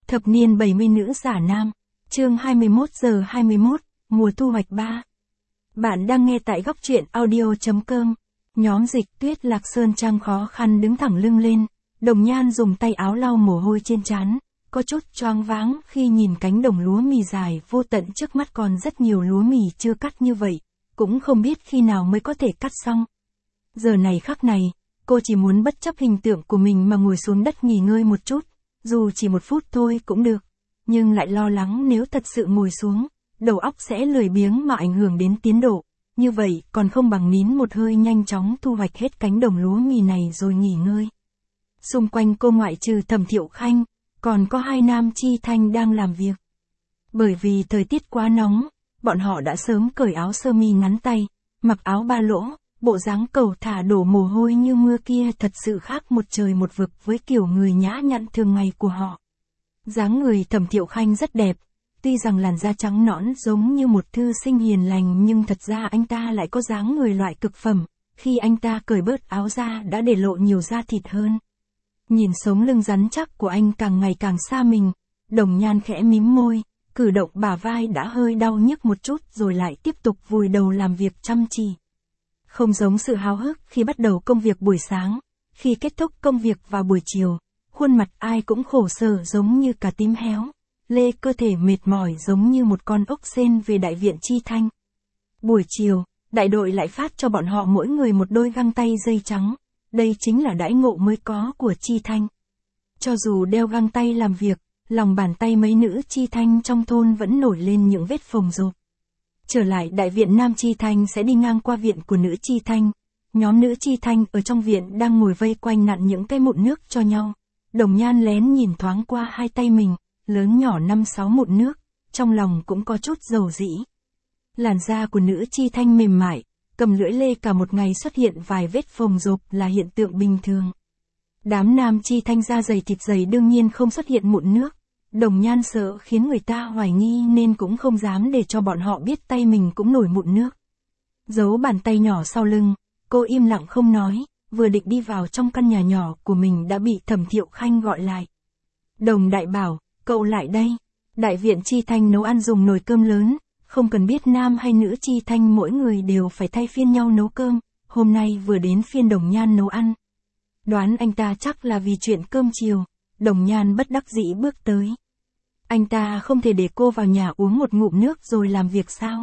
Thập niên 70 nữ giả nam. Chương 21 giờ 21, mùa thu hoạch 3. Bạn đang nghe tại góc truyện audio.com. Nhóm Dịch Tuyết Lạc Sơn Trang khó khăn đứng thẳng lưng lên, Đồng Nhan dùng tay áo lau mồ hôi trên trán, có chút choáng váng khi nhìn cánh đồng lúa mì dài vô tận trước mắt, còn rất nhiều lúa mì chưa cắt như vậy, cũng không biết khi nào mới có thể cắt xong. Giờ này khắc này, cô chỉ muốn bất chấp hình tượng của mình mà ngồi xuống đất nghỉ ngơi một chút, dù chỉ 1 phút thôi cũng được, nhưng lại lo lắng nếu thật sự ngồi xuống, đầu óc sẽ lười biếng mà ảnh hưởng đến tiến độ, như vậy còn không bằng nín một hơi nhanh chóng thu hoạch hết cánh đồng lúa mì này rồi nghỉ ngơi. Xung quanh cô ngoại trừ Thẩm Thiệu Khanh, còn có 2 nam chi thanh đang làm việc. Bởi vì thời tiết quá nóng, bọn họ đã sớm cởi áo sơ mi ngắn tay, mặc áo ba lỗ, bộ dáng cầu thả đổ mồ hôi như mưa kia thật sự khác một trời một vực với kiểu người nhã nhặn thường ngày của họ. Dáng người Thẩm Thiệu Khanh rất đẹp, tuy rằng làn da trắng nõn giống như một thư sinh hiền lành, nhưng thật ra anh ta lại có dáng người loại cực phẩm, khi anh ta cởi bớt áo ra đã để lộ nhiều da thịt hơn. Nhìn sống lưng rắn chắc của anh càng ngày càng xa mình, Đồng Nhan khẽ mím môi, cử động bả vai đã hơi đau nhức một chút rồi lại tiếp tục vùi đầu làm việc chăm chỉ. Không giống sự háo hức khi bắt đầu công việc buổi sáng, khi kết thúc công việc vào buổi chiều, khuôn mặt ai cũng khổ sở giống như cà tím héo, lê cơ thể mệt mỏi giống như một con ốc sên về đại viện Chi Thanh. Buổi chiều, đại đội lại phát cho bọn họ mỗi người một đôi găng tay dây trắng, đây chính là đãi ngộ mới có của Chi Thanh. Cho dù đeo găng tay làm việc, lòng bàn tay mấy nữ Chi Thanh trong thôn vẫn nổi lên những vết phồng rộp. Trở lại đại viện Nam Chi Thanh sẽ đi ngang qua viện của nữ Chi Thanh. Nhóm nữ Chi Thanh ở trong viện đang ngồi vây quanh nặn những cái mụn nước cho nhau. Đồng Nhan lén nhìn thoáng qua 2 tay mình, lớn nhỏ 5-6 mụn nước, trong lòng cũng có chút dầu dĩ. Làn da của nữ Chi Thanh mềm mại, cầm lưỡi lê cả một ngày xuất hiện vài vết phồng rộp là hiện tượng bình thường. Đám nam Chi Thanh da dày thịt dày đương nhiên không xuất hiện mụn nước. Đồng Nhan sợ khiến người ta hoài nghi nên cũng không dám để cho bọn họ biết tay mình cũng nổi mụn nước. Giấu bàn tay nhỏ sau lưng, cô im lặng không nói, vừa định đi vào trong căn nhà nhỏ của mình đã bị Thẩm Thiệu Khanh gọi lại. Đồng đại bảo, cậu lại đây. Đại viện Chi Thanh nấu ăn dùng nồi cơm lớn, không cần biết nam hay nữ Chi Thanh mỗi người đều phải thay phiên nhau nấu cơm, hôm nay vừa đến phiên Đồng Nhan nấu ăn. Đoán anh ta chắc là vì chuyện cơm chiều. Đồng Nhan bất đắc dĩ bước tới. Anh ta không thể để cô vào nhà uống một ngụm nước rồi làm việc sao?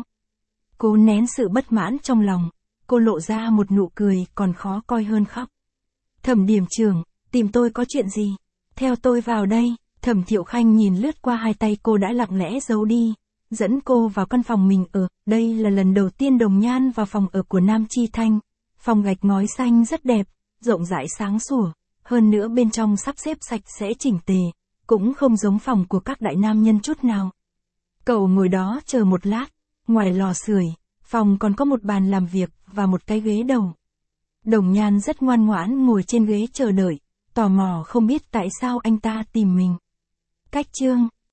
Cô nén sự bất mãn trong lòng, cô lộ ra một nụ cười còn khó coi hơn khóc. Thẩm điểm trưởng, tìm tôi có chuyện gì? Theo tôi vào đây. Thẩm Thiệu Khanh nhìn lướt qua 2 tay cô đã lặng lẽ giấu đi, dẫn cô vào căn phòng mình ở. Đây là lần đầu tiên Đồng Nhan vào phòng ở của Nam Chi Thanh. Phòng gạch ngói xanh rất đẹp, rộng rãi sáng sủa. Hơn nữa bên trong sắp xếp sạch sẽ chỉnh tề, cũng không giống phòng của các đại nam nhân chút nào. Cậu ngồi đó chờ một lát, ngoài lò sưởi, phòng còn có một bàn làm việc và một cái ghế đầu. Đồng Nhan rất ngoan ngoãn ngồi trên ghế chờ đợi, tò mò không biết tại sao anh ta tìm mình. Cách chương